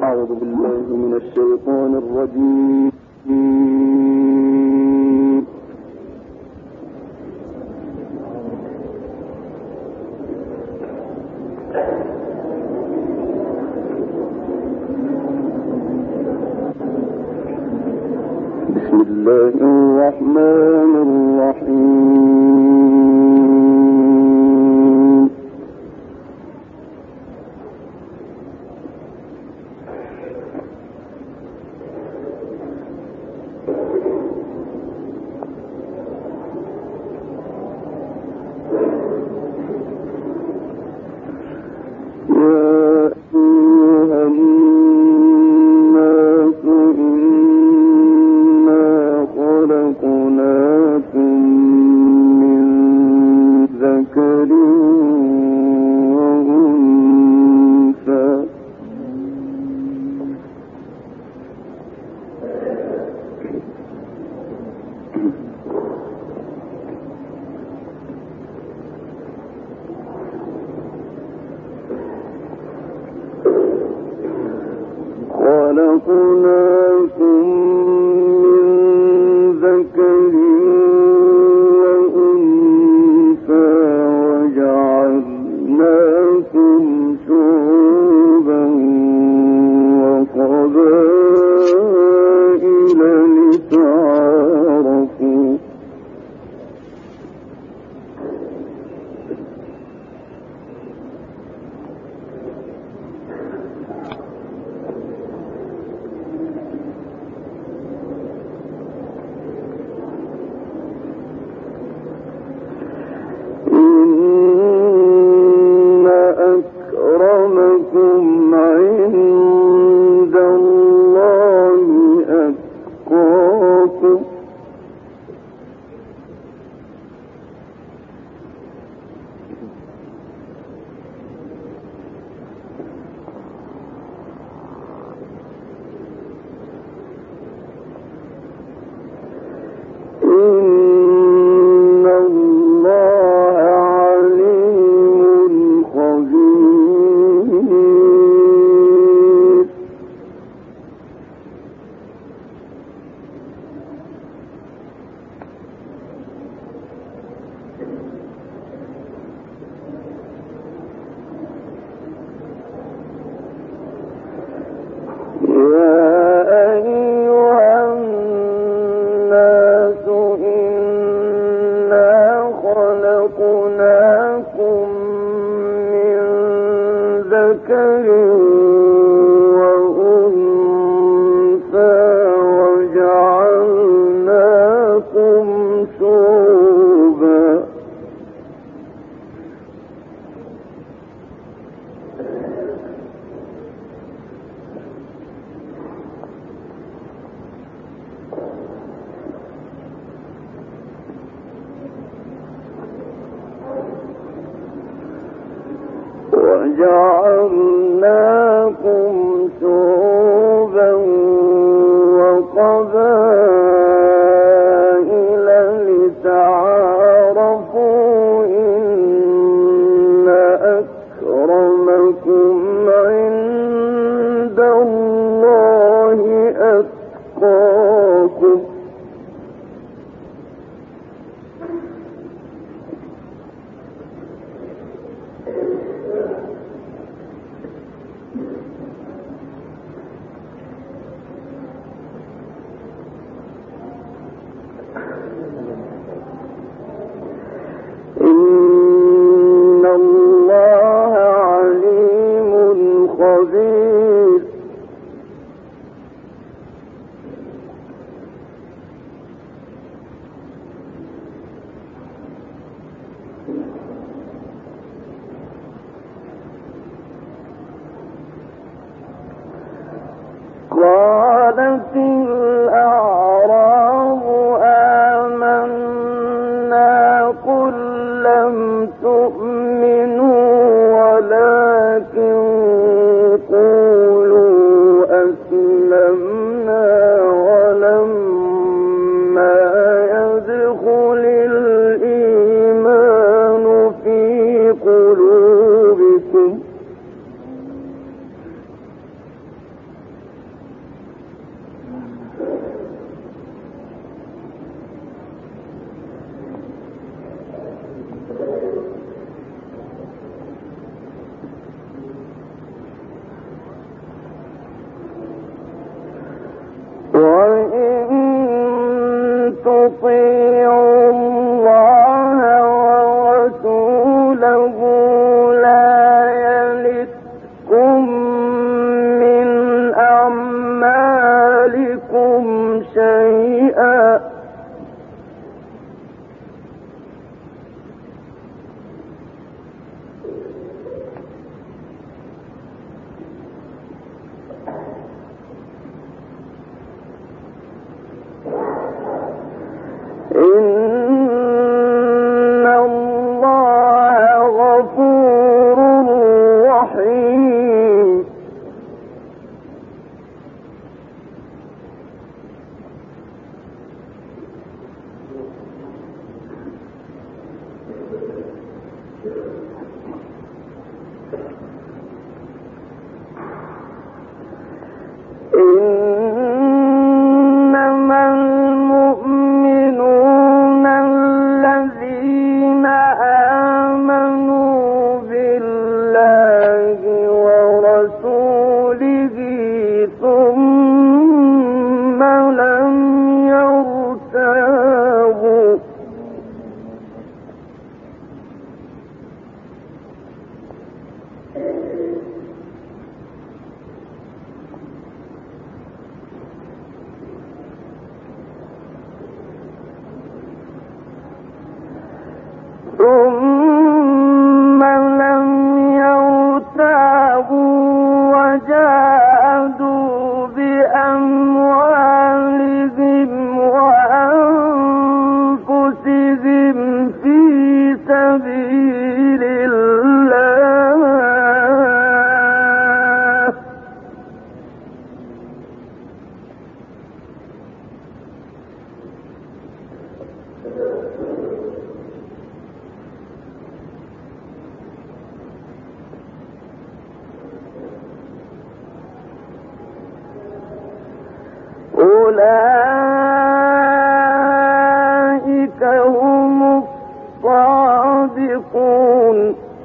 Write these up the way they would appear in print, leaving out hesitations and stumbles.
أعوذ بالله من الشيطان الرجيم. بسم الله الرحمن الرحيم. خلقناكم من ذكر وأنثى وجعلناكم شعوبا وقبائل لتعارفوا أكرمكم عند الله أتقاكم إن الله عليم خبير. يا أيها الناس إنا خلقناكم من ذكر وأنثى وجعلناكم شعوبا وقبائل لتعارفوا إن أكرمكم عند الله أتقاكم إن الله عليم خبير. قالت الأعراب آمنا قل لم تؤمنوا ولكن قولوا أسلمنا ولما يدخل الإيمان في قلوبكم تطيعوا الله ورسوله لا يلتكم من أعمالكم شيئا إن الله غفور رحيم إنما المؤمنون الذين آمنوا بالله ورسوله ثم لم يرتابوا وجاهدوا بأموالهم وأنفسهم في سبيل الله أولئك هم الصادقون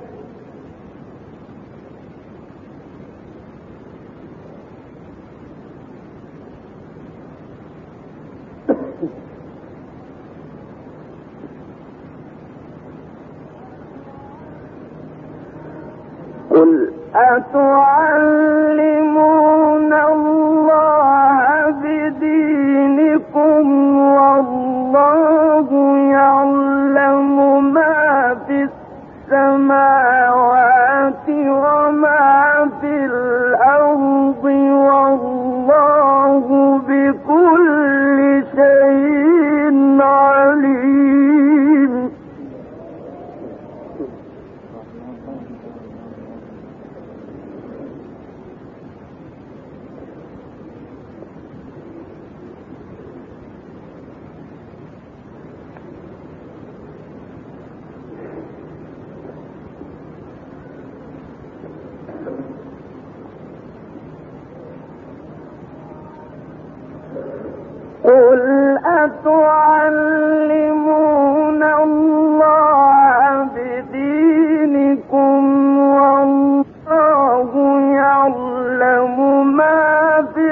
قل أتعلمون الله بدينكم والله يعلم ما في السماوات وما في الأرض والله بكل شيء عليم قل أتعلمون الله بدينكم والله يعلم ما في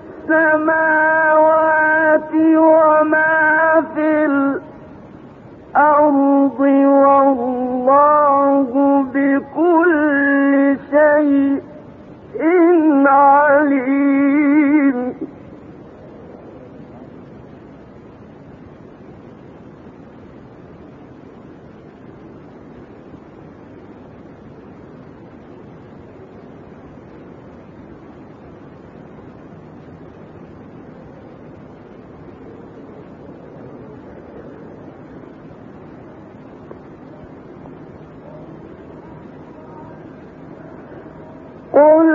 السماوات وما في الأرض والله بكل شيء عليم قل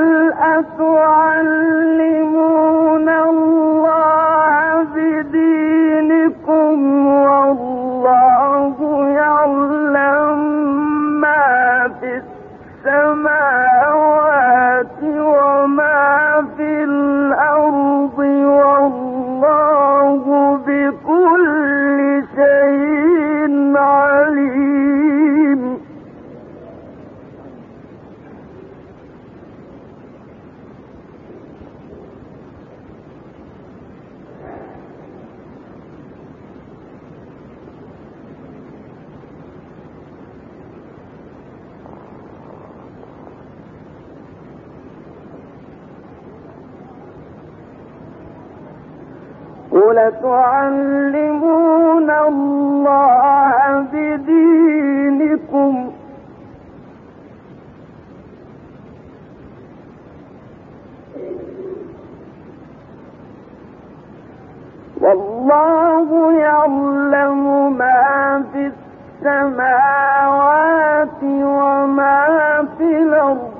أتعلمون الله بدينكم والله يعلم ما في السماوات وما في الأرض والله بكل شيء عليم قل تعلمون الله بدينكم والله يعلم ما في السماوات وما في الأرض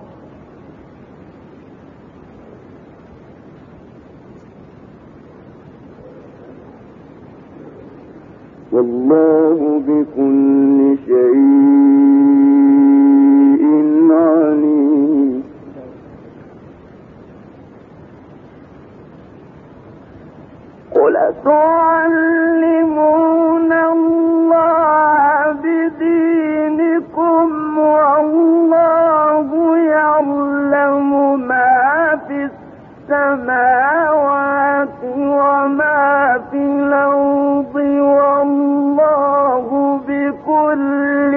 والله بكل شيء عليم. قل تعلمون الله بدينكم والله يعلم ما في السماوات وما في الأرض والله بكل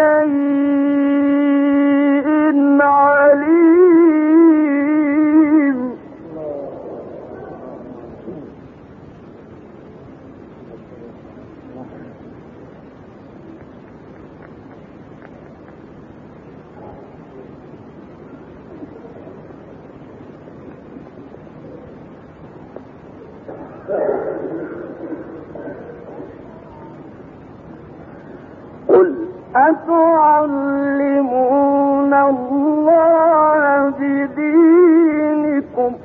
شيء عليم. قل أتعلمون الله بدينكم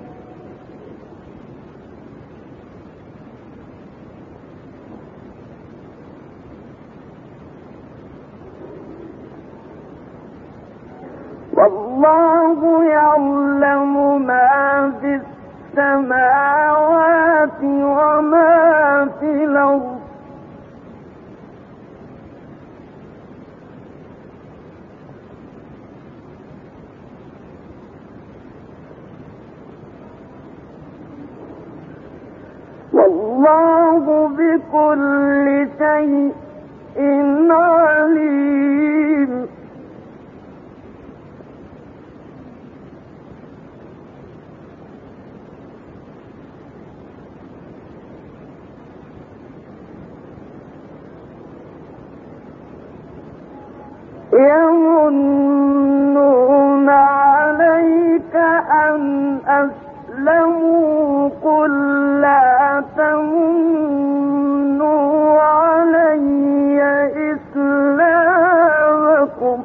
والله يعلم ما في السماوات وما في الأرض والله بكل شيء عليم. يمنون عليك أن أسلموا قل لا تمنوا علي إسلامكم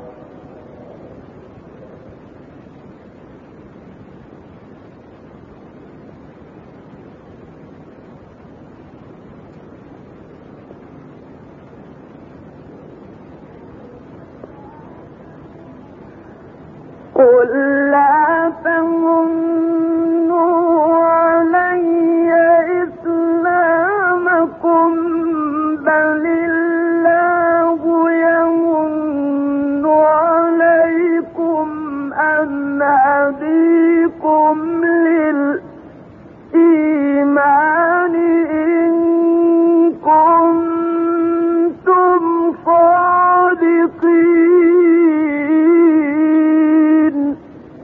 قل لا تمنوا علي إسلامكم بل الله يمن عليكم أن هديكم للإيمان إن كنتم صادقين.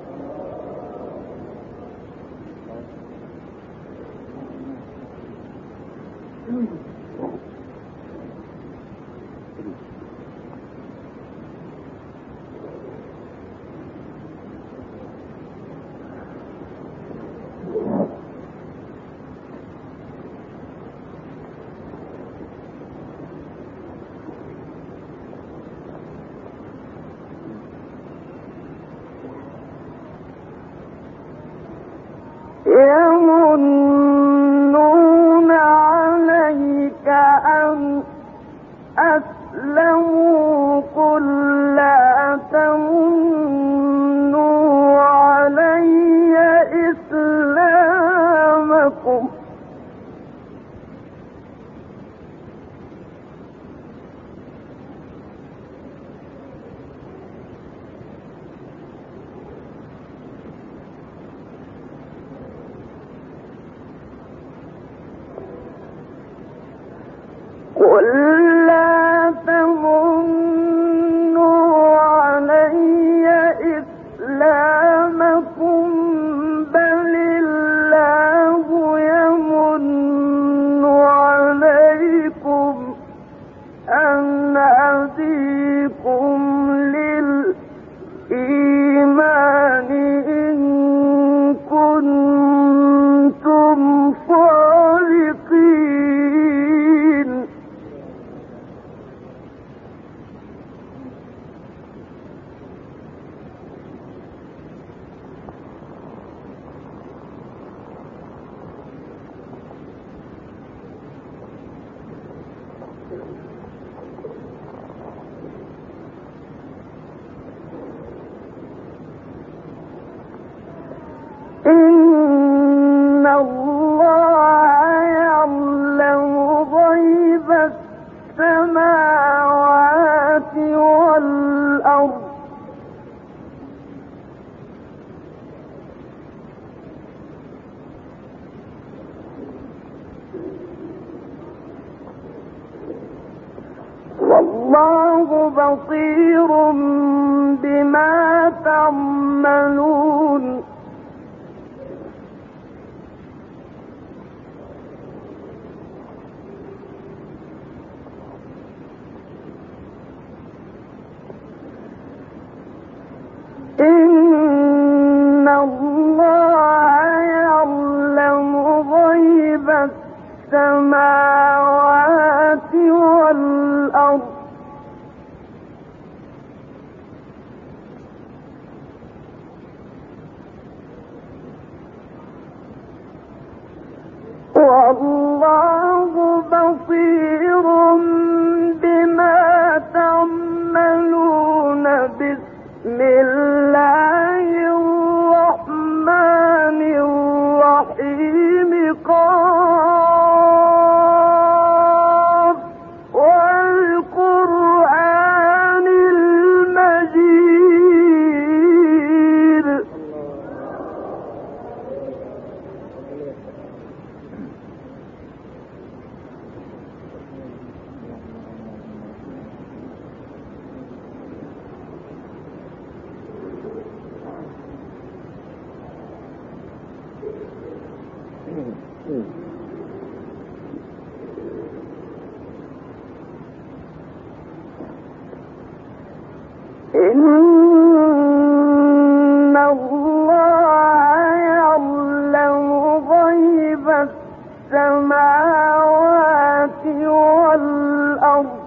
يمنون عليك أن أسلموا قل لا تمنوا علي إسلامكم قل لا تمنوا علي إسلامكم بل الله يمن بصير بما تعملون إن الله يعلم غيب السماوات والأرض والله بصير بما تعملون بسم الله الرحمن الرحيم قاف والقرآن المجيد إن الله يعلم غيب السماوات والأرض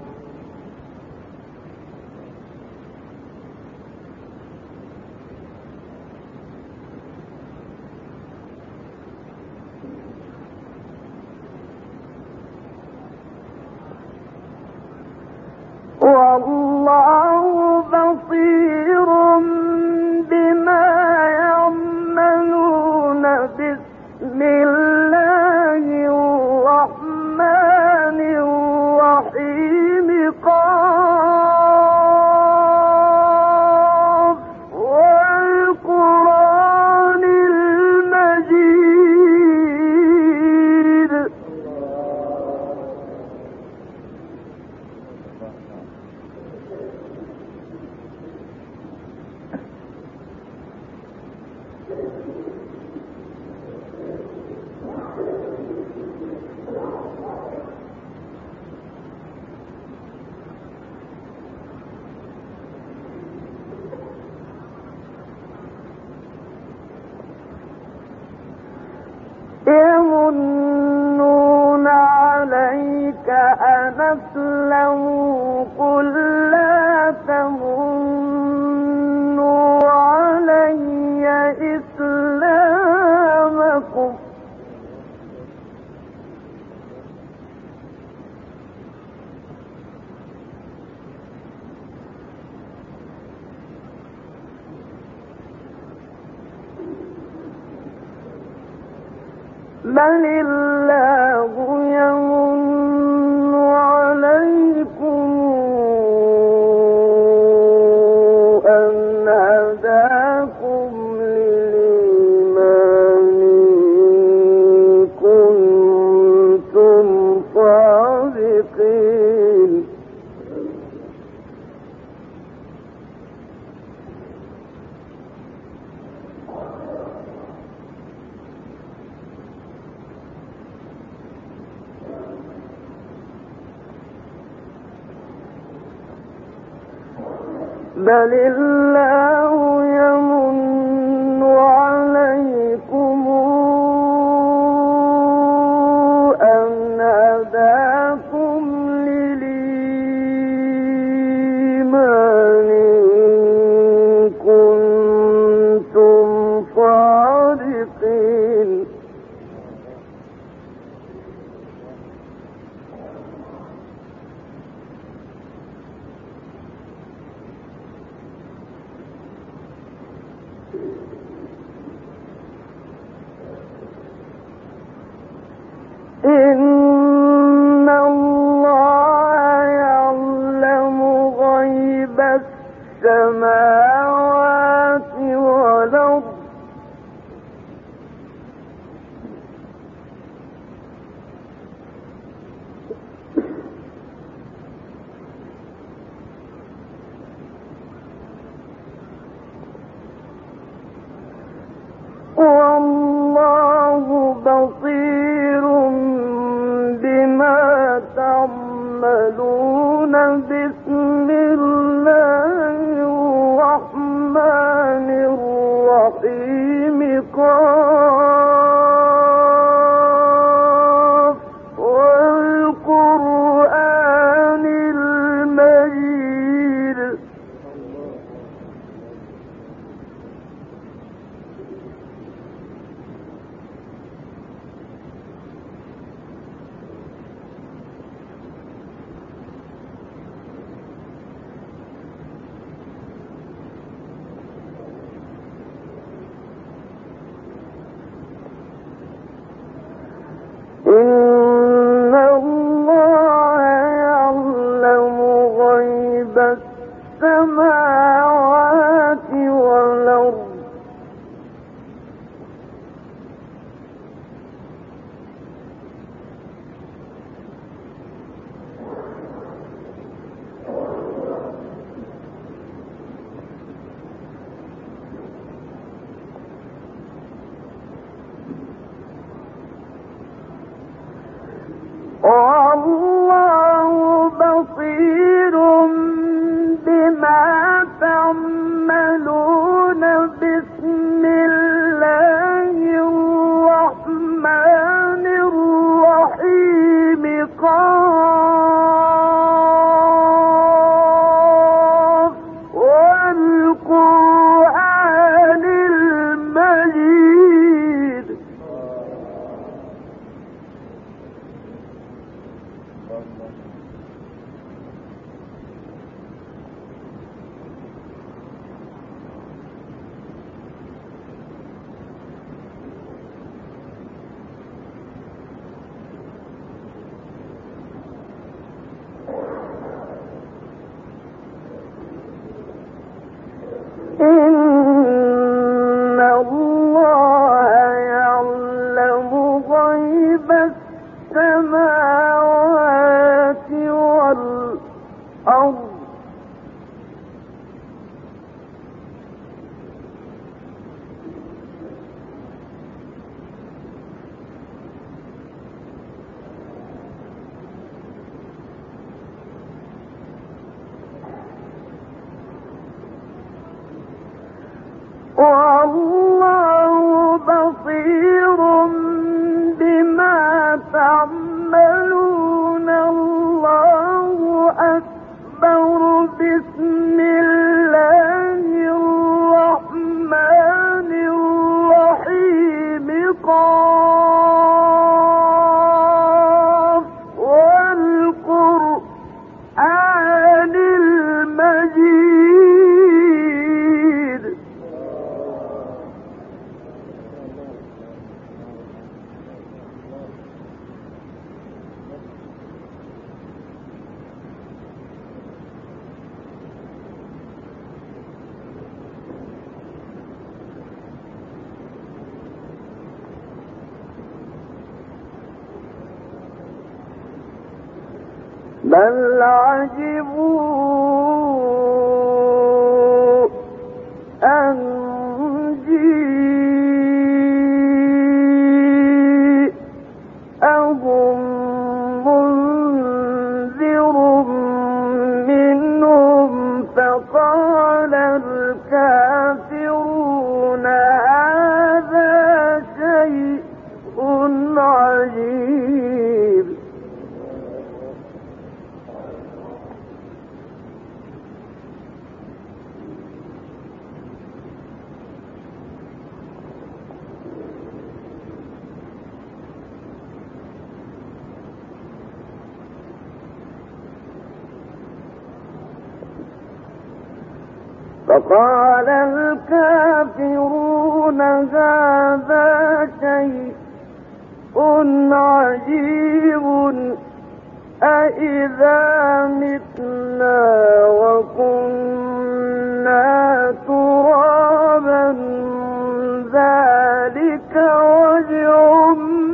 والله بصير بما يعملون بسم الله الرحمن الرحيم قاف والقرآن المجيد يمنون عليك أن أسلموا قل لا تمنوا علي إسلامكم بل الله يمن عليكم أن هداكم للإيمان إن كنتم صادقين بل الله يمن عليكم أن هداكم للإيمان إن كنتم صادقين إن الله يعلم غيب السماوات والأرض والله بصير بما تعملون. بسم الله الرحمن الرحيم. قاف والقرآن المجيد. إن الله يعلم غيب السماوات والأرض. والله بصير بما تعملون. بسم الله الرحمن الرحيم. قاف والقرآن المجيد. إن الله يعلم غيب السماوات والأرض. والله بصير بما تعملون. الله أكبر. بسم الله الرحمن الرحيم. قاف والقرآن المجيد. بل عجبوا أن جيءهم منذر منهم فقال الكافرون هذا شيء عجيب. فقال الكافرون هذا شيء عجيب. أإذا متنا وكنا ترابا ذلك رجع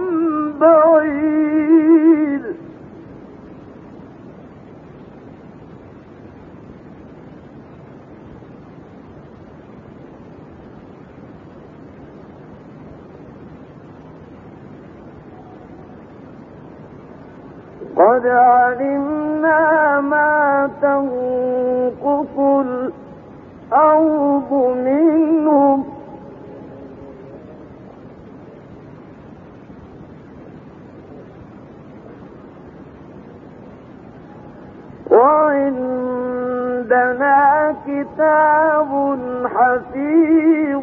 بعيد. قد علمنا ما تنقص الأرض منهم وعندنا كتاب حفيظ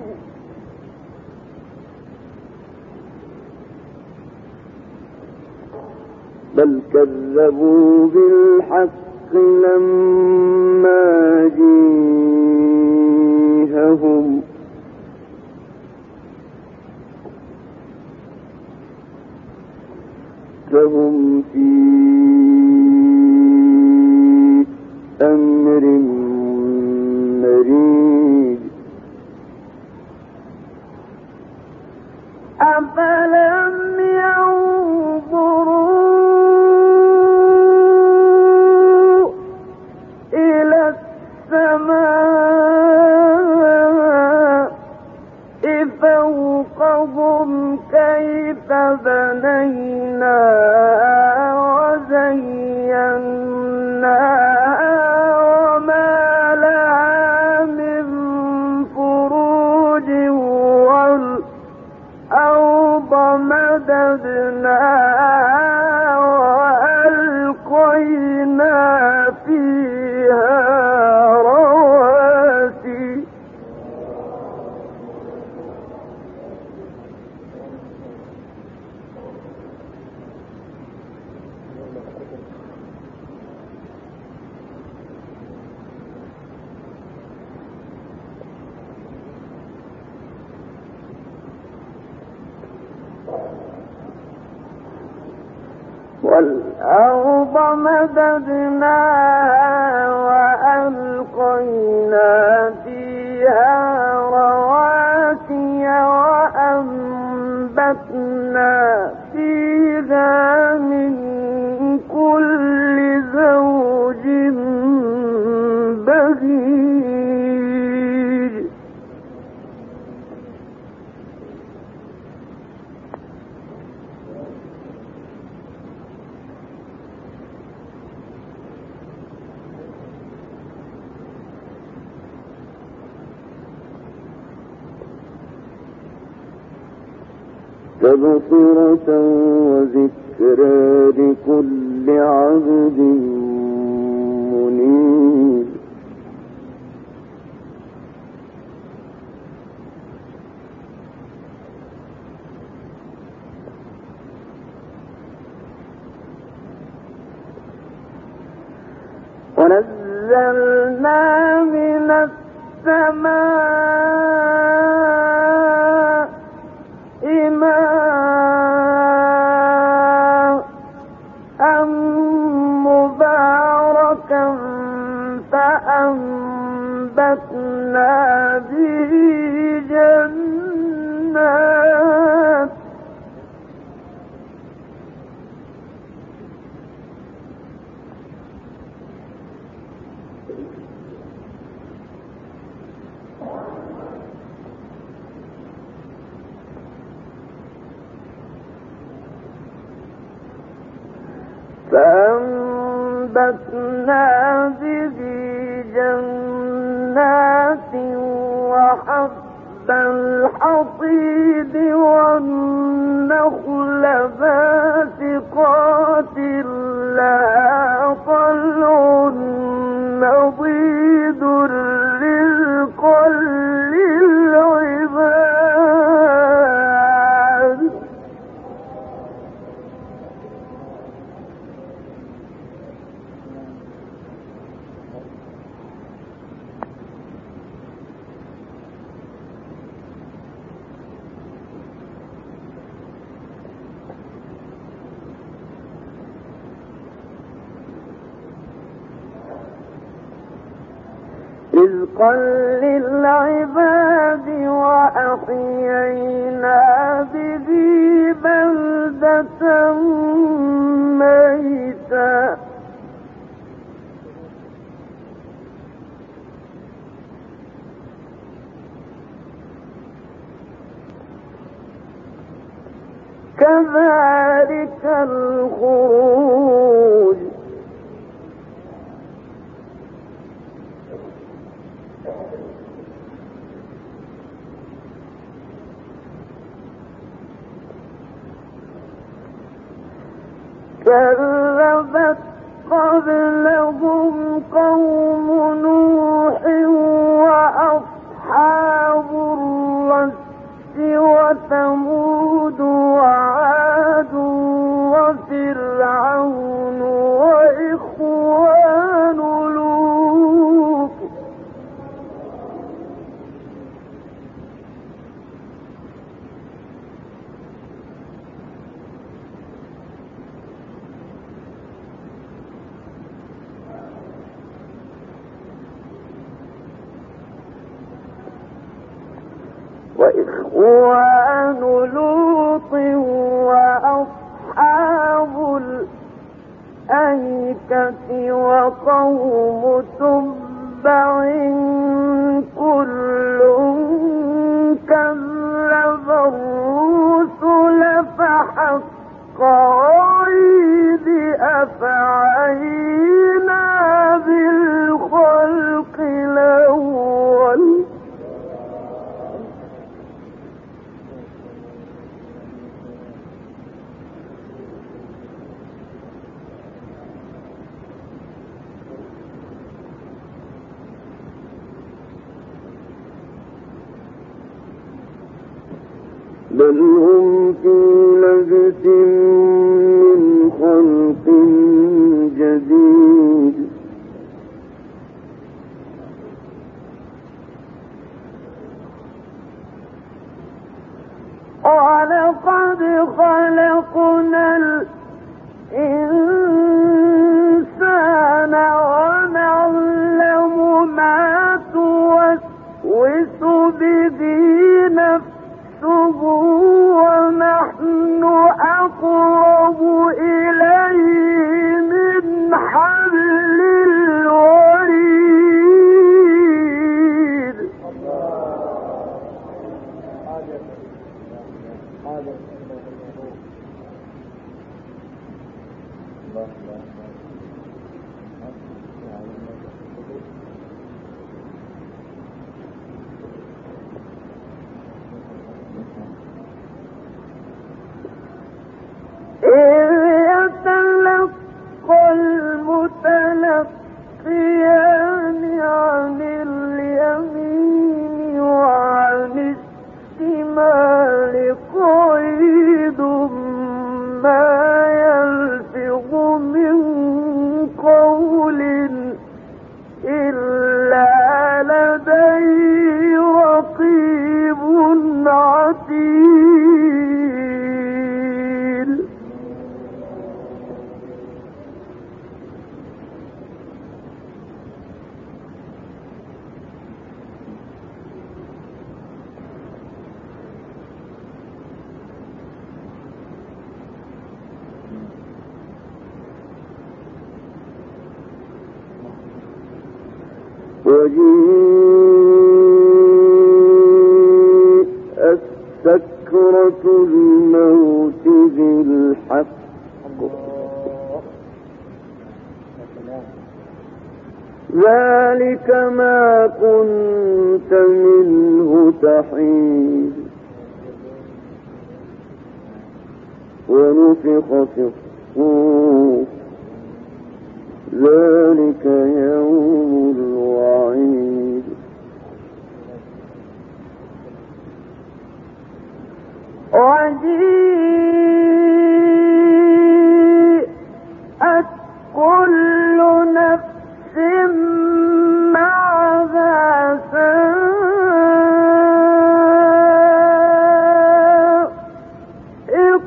بل كذبوا بالحق لما جيءهم فهم في أمر مريج أفلم ينظروا إلى السماء فوقهم كيف بنيناها وزيناها وما لها من فروج والأرض مددناها وألقينا فيها رواسي والأرض مددناها وألقينا فيها رواسي وأنبتنا فيها من كل زوج بهيج تبصرة وذكرى لكل عبد منيب ونزلنا من السماء ماء مباركا فأنبتنا به جنات به جنات وحب الحصيد والنخل باسقات لها طلع نضيد للكل العباد رزقا للعباد وأحيينا به بلدة ميتا كذلك الخروج كذبت قبلهم قوم نوح وأصحاب الرس وثمود وعاد وفرعون وإخوان لوط وإخوان لوط وأصحاب الأيكة وقوم تبع كل كذب الرسل فحق وعيد أفعينا بالخلق الأول بل هم في لبس من خلق جديد ولقد خلقنا الإنسان ونعلم ما توسوس به نفسه ونحن أقرب إليه من حبل الوريد يتلقى المتلقيان عن اليمين وعن الشمال قعيد ما يلفظ من قول إلا لديه رقيب عتيد وجيءت سكرة الموت بالحق ذلك ما كنت منه تحيد ونفخ في الصور ذلك يوم الوعيد وجيءت كل نفس معها سائق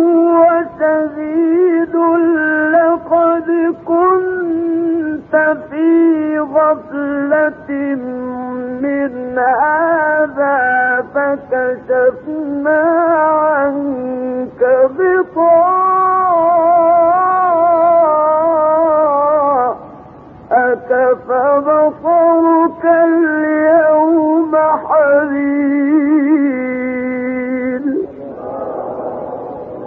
وشهيد لقد كنت في غفلة من هذا فكشفنا عنك غطاءك فبصرك اليوم حديد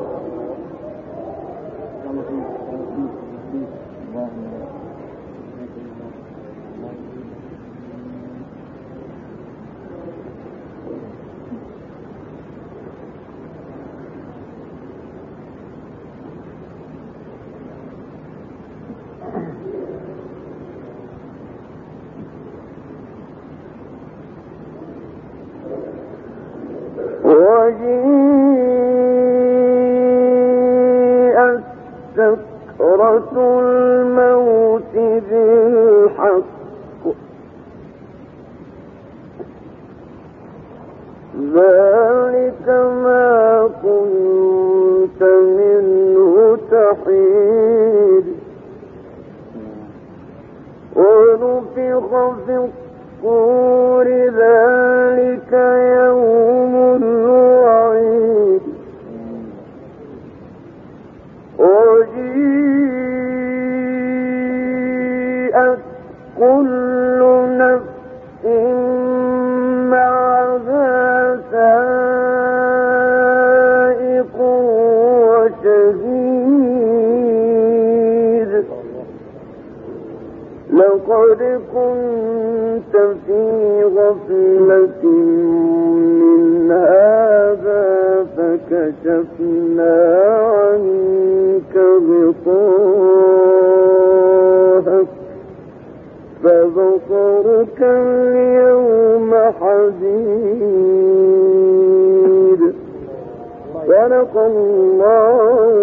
وجيءت سكرة الموت بالحق ذلك ما كنت منه تحيد ونفخ في الصور ذلك يوم الوعيد وجيءت كل نفس معها سائق وشهيد لقد كنت في غفلة من هذا فكشفنا عنك غطاءك فبصرك اليوم حديد صدق الله